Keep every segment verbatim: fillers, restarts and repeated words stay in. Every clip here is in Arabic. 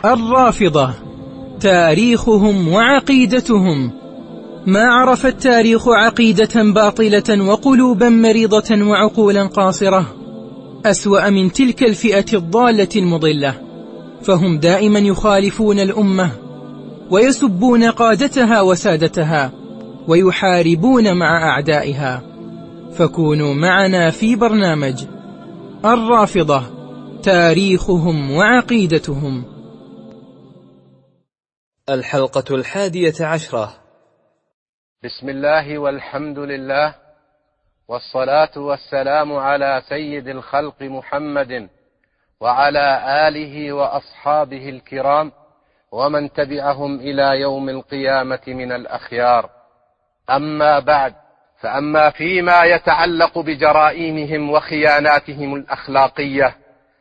الرافضة تاريخهم وعقيدتهم. ما عرف التاريخ عقيدة باطلة وقلوبا مريضة وعقولا قاصرة أسوأ من تلك الفئة الضالة المضلة، فهم دائما يخالفون الأمة ويسبون قادتها وسادتها ويحاربون مع أعدائها. فكونوا معنا في برنامج الرافضة تاريخهم وعقيدتهم. الحلقة الحادية عشرة. بسم الله والحمد لله، والصلاة والسلام على سيد الخلق محمد وعلى آله وأصحابه الكرام ومن تبعهم إلى يوم القيامة من الأخيار. أما بعد، فأما فيما يتعلق بجرائمهم وخياناتهم الأخلاقية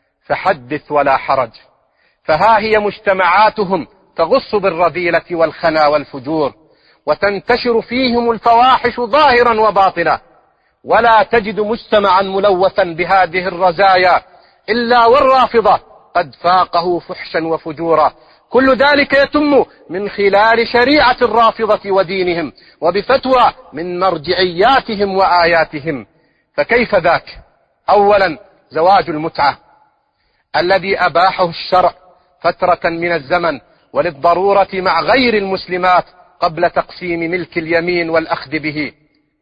فحدث ولا حرج، فها هي مجتمعاتهم تغص بالرذيلة والخنا والفجور، وتنتشر فيهم الفواحش ظاهرا وباطنا، ولا تجد مجتمعا ملوثا بهذه الرزايا إلا والرافضة قد فاقه فحشا وفجورا. كل ذلك يتم من خلال شريعة الرافضة ودينهم وبفتوى من مرجعياتهم وآياتهم. فكيف ذاك؟ أولا، زواج المتعة الذي أباحه الشرع فترة من الزمن وللضرورة مع غير المسلمات قبل تقسيم ملك اليمين والأخذ به،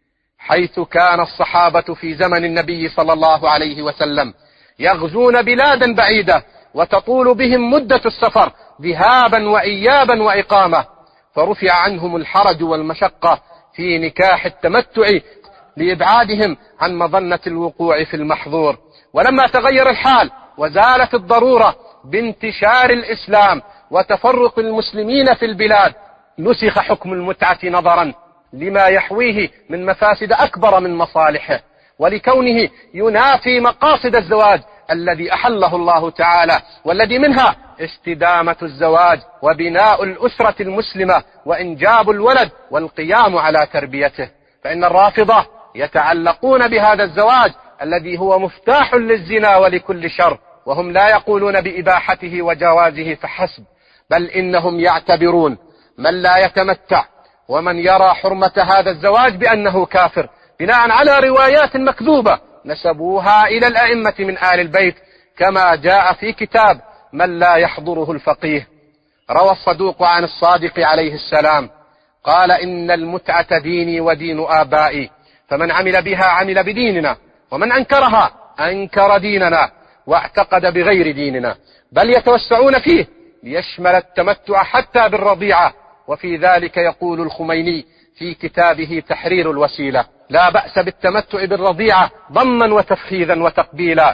حيث كان الصحابة في زمن النبي صلى الله عليه وسلم يغزون بلادا بعيدة وتطول بهم مدة السفر ذهابا وإيابا وإقامة، فرفع عنهم الحرج والمشقة في نكاح التمتع لإبعادهم عن مظنة الوقوع في المحظور. ولما تغير الحال وزالت الضرورة بانتشار الإسلام وتفرق المسلمين في البلاد، نسخ حكم المتعة نظرا لما يحويه من مفاسد أكبر من مصالحه، ولكونه ينافي مقاصد الزواج الذي أحله الله تعالى، والذي منها استدامة الزواج وبناء الأسرة المسلمة وإنجاب الولد والقيام على تربيته. فإن الرافضة يتعلقون بهذا الزواج الذي هو مفتاح للزنا ولكل شر، وهم لا يقولون بإباحته وجوازه فحسب، بل إنهم يعتبرون من لا يتمتع ومن يرى حرمة هذا الزواج بأنه كافر، بناء على روايات مكذوبة نسبوها إلى الأئمة من آل البيت، كما جاء في كتاب من لا يحضره الفقيه. روى الصدوق عن الصادق عليه السلام قال: إن المتعة ديني ودين آبائي، فمن عمل بها عمل بديننا، ومن أنكرها أنكر ديننا واعتقد بغير ديننا، بل يتوسعون فيه ليشمل التمتع حتى بالرضيعة. وفي ذلك يقول الخميني في كتابه تحرير الوسيلة: لا بأس بالتمتع بالرضيعة ضما وتفخيذا وتقبيلا.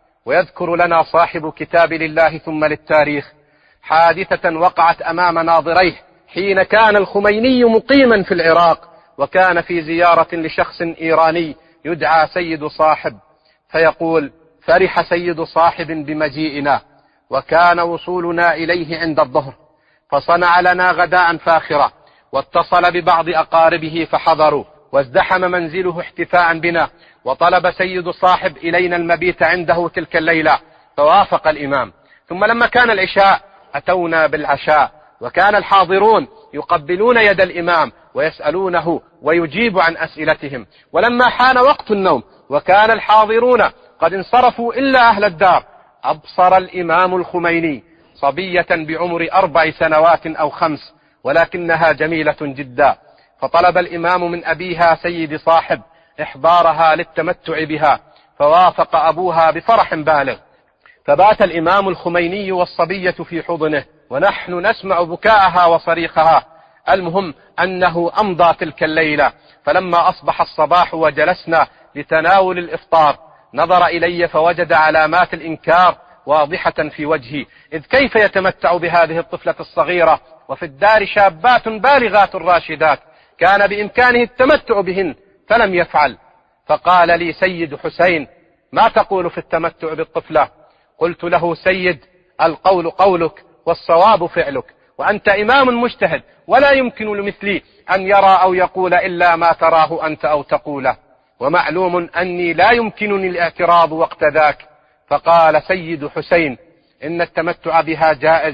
ويذكر لنا صاحب كتاب لله ثم للتاريخ حادثة وقعت أمام ناظريه حين كان الخميني مقيما في العراق، وكان في زيارة لشخص إيراني يدعى سيد صاحب، فيقول: فرح سيد صاحب بمجيئنا، وكان وصولنا إليه عند الظهر، فصنع لنا غداء فاخرة، واتصل ببعض أقاربه فحضروا، وازدحم منزله احتفاء بنا، وطلب سيد صاحب إلينا المبيت عنده تلك الليلة، فوافق الإمام. ثم لما كان العشاء أتونا بالعشاء، وكان الحاضرون يقبلون يد الإمام ويسألونه ويجيب عن أسئلتهم. ولما حان وقت النوم وكان الحاضرون قد انصرفوا إلا أهل الدار، أبصر الإمام الخميني صبية بعمر أربع سنوات أو خمس، ولكنها جميلة جدا، فطلب الإمام من أبيها سيد صاحب إحضارها للتمتع بها، فوافق أبوها بفرح بالغ. فبات الإمام الخميني والصبية في حضنه، ونحن نسمع بكاءها وصريخها. المهم أنه أمضى تلك الليلة. فلما أصبح الصباح وجلسنا لتناول الإفطار، نظر إلي فوجد علامات الإنكار واضحة في وجهي، إذ كيف يتمتع بهذه الطفلة الصغيرة وفي الدار شابات بالغات راشدات كان بإمكانه التمتع بهن فلم يفعل. فقال لي سيد حسين: ما تقول في التمتع بالطفلة؟ قلت له: سيد، القول قولك والصواب فعلك، وأنت إمام مجتهد، ولا يمكن لمثلي أن يرى أو يقول إلا ما تراه أنت أو تقوله، ومعلوم أني لا يمكنني الاعتراض وقت ذاك. فقال سيد حسين: إن التمتع بها جائز،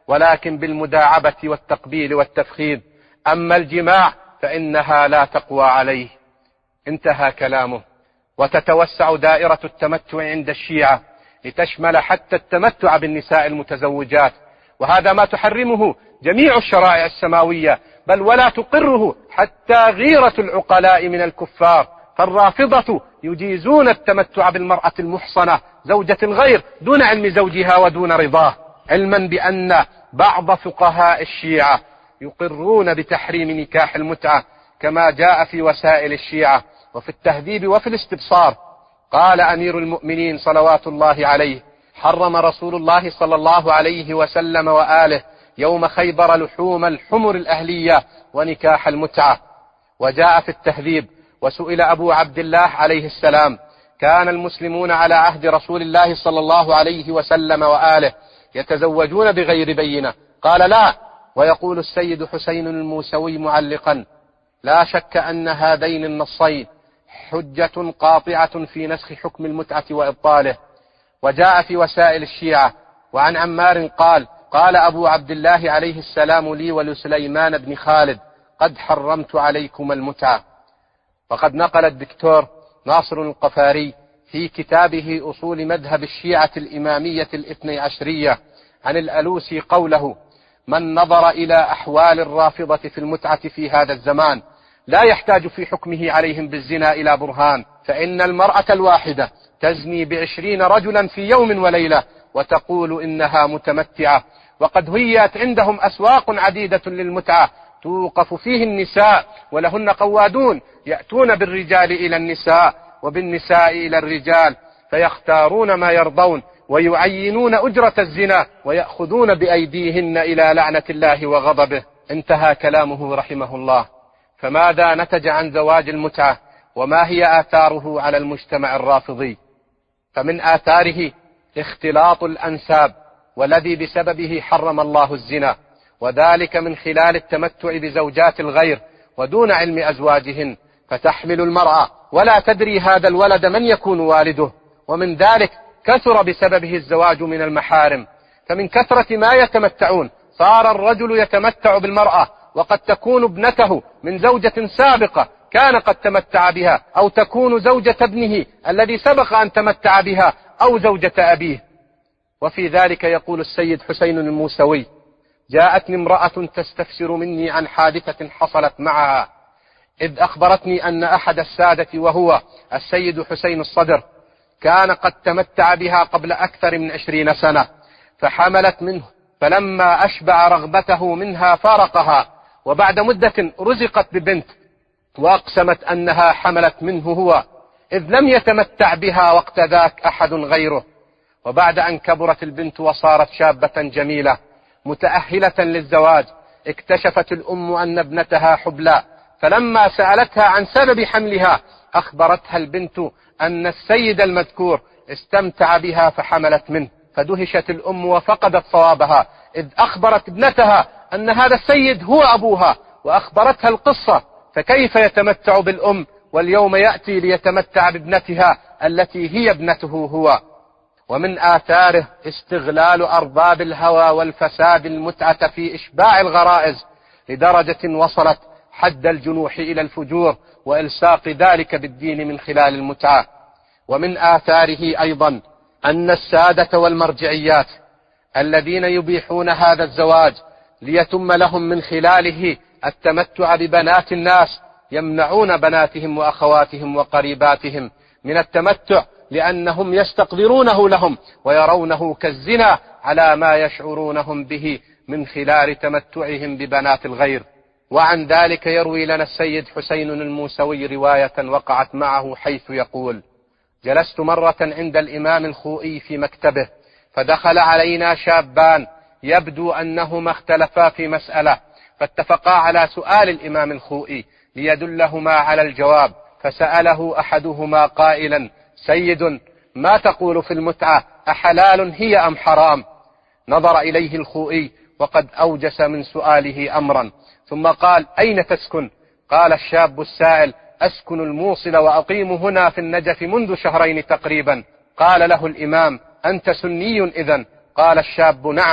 ولكن بالمداعبة والتقبيل والتفخيذ، أما الجماع فإنها لا تقوى عليه. انتهى كلامه. وتتوسع دائرة التمتع عند الشيعة لتشمل حتى التمتع بالنساء المتزوجات، وهذا ما تحرمه جميع الشرائع السماوية، بل ولا تقره حتى غيرة العقلاء من الكفار. فالرافضة يجيزون التمتع بالمرأة المحصنة زوجة الغير دون علم زوجها ودون رضاه، علما بأن بعض فقهاء الشيعة يقرون بتحريم نكاح المتعة كما جاء في وسائل الشيعة وفي التهذيب وفي الاستبصار. قال أمير المؤمنين صلوات الله عليه: حرم رسول الله صلى الله عليه وسلم وآله يوم خيبر لحوم الحمر الأهلية ونكاح المتعة. وجاء في التهذيب: وسئل أبو عبد الله عليه السلام: كان المسلمون على عهد رسول الله صلى الله عليه وسلم وآله يتزوجون بغير بينة؟ قال: لا. ويقول السيد حسين الموسوي معلقا: لا شك أن هذين النصين حجة قاطعة في نسخ حكم المتعة وإبطاله. وجاء في وسائل الشيعة وعن عمار قال: قال أبو عبد الله عليه السلام لي ولسليمان بن خالد: قد حرمت عليكم المتعة. وقد نقل الدكتور ناصر القفاري في كتابه أصول مذهب الشيعة الإمامية الاثني عشرية عن الألوسي قوله: من نظر إلى أحوال الرافضة في المتعة في هذا الزمان لا يحتاج في حكمه عليهم بالزنا إلى برهان، فإن المرأة الواحدة تزني بعشرين رجلا في يوم وليلة وتقول إنها متمتعة، وقد هيأت عندهم أسواق عديدة للمتعة توقف فيه النساء ولهن قوادون يأتون بالرجال إلى النساء وبالنساء إلى الرجال فيختارون ما يرضون ويعينون أجرة الزنا ويأخذون بأيديهن إلى لعنة الله وغضبه. انتهى كلامه رحمه الله. فماذا نتج عن زواج المتعة وما هي آثاره على المجتمع الرافضي؟ فمن آثاره اختلاط الأنساب، والذي بسببه حرم الله الزنا، وذلك من خلال التمتع بزوجات الغير ودون علم أزواجهن، فتحمل المرأة ولا تدري هذا الولد من يكون والده. ومن ذلك كثر بسببه الزواج من المحارم، فمن كثرة ما يتمتعون صار الرجل يتمتع بالمرأة وقد تكون ابنته من زوجة سابقة كان قد تمتع بها، أو تكون زوجة ابنه الذي سبق أن تمتع بها، أو زوجة أبيه. وفي ذلك يقول السيد حسين الموسوي: جاءتني امرأة تستفسر مني عن حادثة حصلت معها، إذ أخبرتني أن أحد السادة وهو السيد حسين الصدر كان قد تمتع بها قبل أكثر من عشرين سنة، فحملت منه، فلما أشبع رغبته منها فارقها، وبعد مدة رزقت ببنت، وأقسمت أنها حملت منه هو، إذ لم يتمتع بها وقت ذاك أحد غيره. وبعد أن كبرت البنت وصارت شابة جميلة متأهلة للزواج، اكتشفت الأم أن ابنتها حبلى، فلما سألتها عن سبب حملها أخبرتها البنت أن السيد المذكور استمتع بها فحملت منه، فدهشت الأم وفقدت صوابها، إذ أخبرت ابنتها أن هذا السيد هو أبوها وأخبرتها القصة، فكيف يتمتع بالأم واليوم يأتي ليتمتع بابنتها التي هي ابنته هو؟ ومن آثاره استغلال أرباب الهوى والفساد المتعة في إشباع الغرائز لدرجة وصلت حد الجنوح إلى الفجور وإلصاق ذلك بالدين من خلال المتعة. ومن آثاره أيضا أن السادة والمرجعيات الذين يبيحون هذا الزواج ليتم لهم من خلاله التمتع ببنات الناس يمنعون بناتهم وأخواتهم وقريباتهم من التمتع، لأنهم يستقذرونه لهم ويرونه كالزنا على ما يشعرونهم به من خلال تمتعهم ببنات الغير. وعن ذلك يروي لنا السيد حسين الموسوي رواية وقعت معه، حيث يقول: جلست مرة عند الإمام الخوئي في مكتبه، فدخل علينا شابان يبدو أنهما اختلفا في مسألة، فاتفقا على سؤال الإمام الخوئي ليدلهما على الجواب، فسأله أحدهما قائلا: سيد، ما تقول في المتعة، أحلال هي أم حرام؟ نظر إليه الخوئي وقد أوجس من سؤاله أمرا، ثم قال: أين تسكن؟ قال الشاب السائل: أسكن الموصل وأقيم هنا في النجف منذ شهرين تقريبا. قال له الإمام: أنت سني إذن؟ قال الشاب: نعم.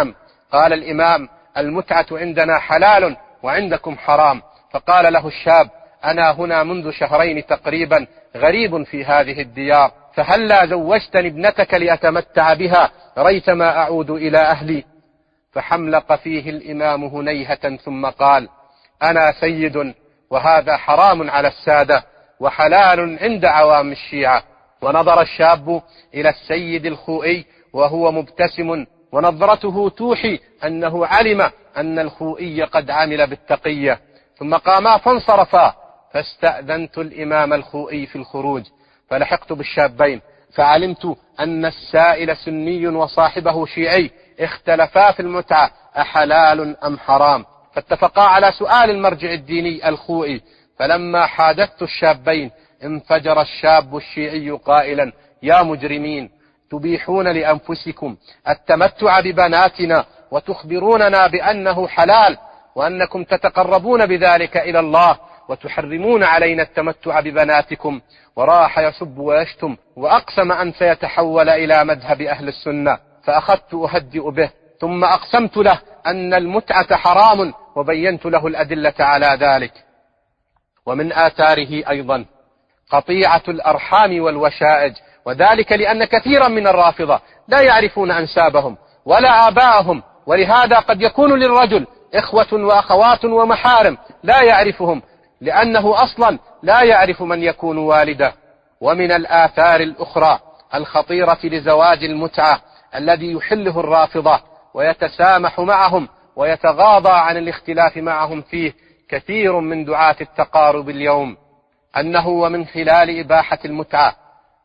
قال الإمام: المتعة عندنا حلال وعندكم حرام. فقال له الشاب: أنا هنا منذ شهرين تقريبا غريب في هذه الديار، فهلا زوجتني ابنتك لأتمتع بها ريثما أعود إلى أهلي. فحملق فيه الإمام هنيهة ثم قال: أنا سيد وهذا حرام على السادة وحلال عند عوام الشيعة. ونظر الشاب إلى السيد الخوئي وهو مبتسم، ونظرته توحي أنه علم أن الخوئي قد عمل بالتقية. ثم قاما فانصرفا، فاستأذنت الإمام الخوئي في الخروج، فلحقت بالشابين فعلمت أن السائل سني وصاحبه شيعي، اختلفا في المتعة أحلال أم حرام، فاتفقا على سؤال المرجع الديني الخوئي. فلما حادثت الشابين انفجر الشاب الشيعي قائلا: يا مجرمين، تبيحون لأنفسكم التمتع ببناتنا وتخبروننا بأنه حلال، وأنكم تتقربون بذلك إلى الله، وتحرمون علينا التمتع ببناتكم. وراح يسب ويشتم، وأقسم أن سيتحول إلى مذهب أهل السنة. فأخذت أهدئ به، ثم أقسمت له أن المتعة حرام، وبينت له الأدلة على ذلك. ومن آثاره أيضا قطيعة الأرحام والوشائج، وذلك لأن كثيرا من الرافضة لا يعرفون أنسابهم ولا آباءهم، ولهذا قد يكون للرجل إخوة وأخوات ومحارم لا يعرفهم، لأنه أصلا لا يعرف من يكون والده. ومن الآثار الأخرى الخطيرة لزواج المتعة الذي يحله الرافضة ويتسامح معهم ويتغاضى عن الاختلاف معهم فيه كثير من دعاة التقارب اليوم، أنه ومن خلال إباحة المتعة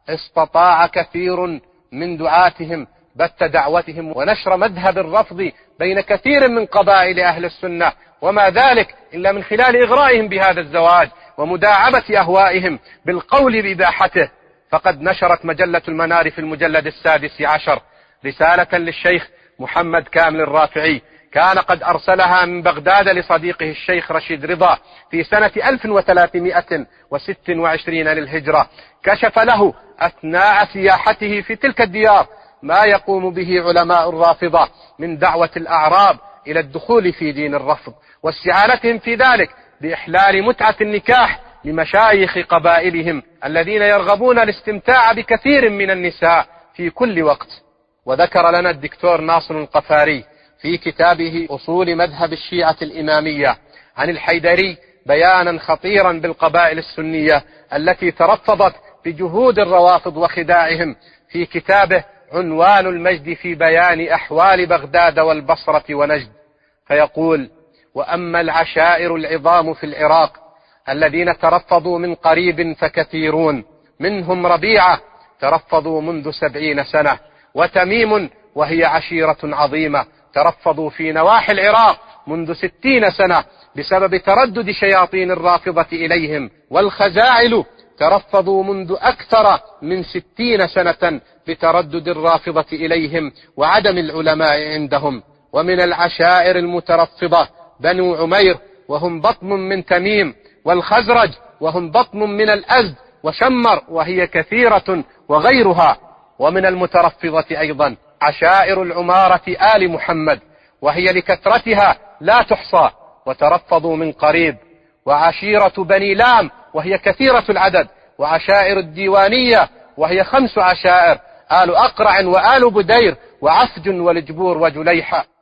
استطاع كثير من دعاتهم بث دعوتهم ونشر مذهب الرفض بين كثير من قبائل أهل السنة، وما ذلك إلا من خلال إغرائهم بهذا الزواج ومداعبة أهوائهم بالقول بإباحته. فقد نشرت مجلة المنار في المجلد السادس عشر رسالة للشيخ محمد كامل الرافعي، كان قد أرسلها من بغداد لصديقه الشيخ رشيد رضا في سنة ألف وثلاثمائة وستة وعشرين للهجرة، كشف له أثناء سياحته في تلك الديار ما يقوم به علماء الرافضة من دعوة الأعراب إلى الدخول في دين الرفض، واستعانتهم في ذلك بإحلال متعة النكاح لمشايخ قبائلهم الذين يرغبون الاستمتاع بكثير من النساء في كل وقت. وذكر لنا الدكتور ناصر القفاري في كتابه أصول مذهب الشيعة الإمامية عن الحيدري بيانا خطيرا بالقبائل السنية التي ترفضت بجهود الروافض وخداعهم في كتابه عنوان المجد في بيان أحوال بغداد والبصرة ونجد، فيقول: وأما العشائر العظام في العراق الذين ترفضوا من قريب فكثيرون، منهم ربيعة ترفضوا منذ سبعين سنة، وتميم وهي عشيرة عظيمة ترفضوا في نواحي العراق منذ ستين سنة بسبب تردد شياطين الرافضة إليهم، والخزاعل ترفضوا منذ أكثر من ستين سنة بتردد الرافضة إليهم وعدم العلماء عندهم. ومن العشائر المترفضة بنو عمير وهم بطن من تميم، والخزرج وهم بطن من الأزد، وشمر وهي كثيرة، وغيرها. ومن المترفضة أيضا عشائر العمارة آل محمد، وهي لكثرتها لا تحصى، وترفضوا من قريب، وعشيرة بني لام وهي كثيرة العدد، وعشائر الديوانية وهي خمس عشائر: آل أقرع وآل بدير وعفج والجبور وجليحة.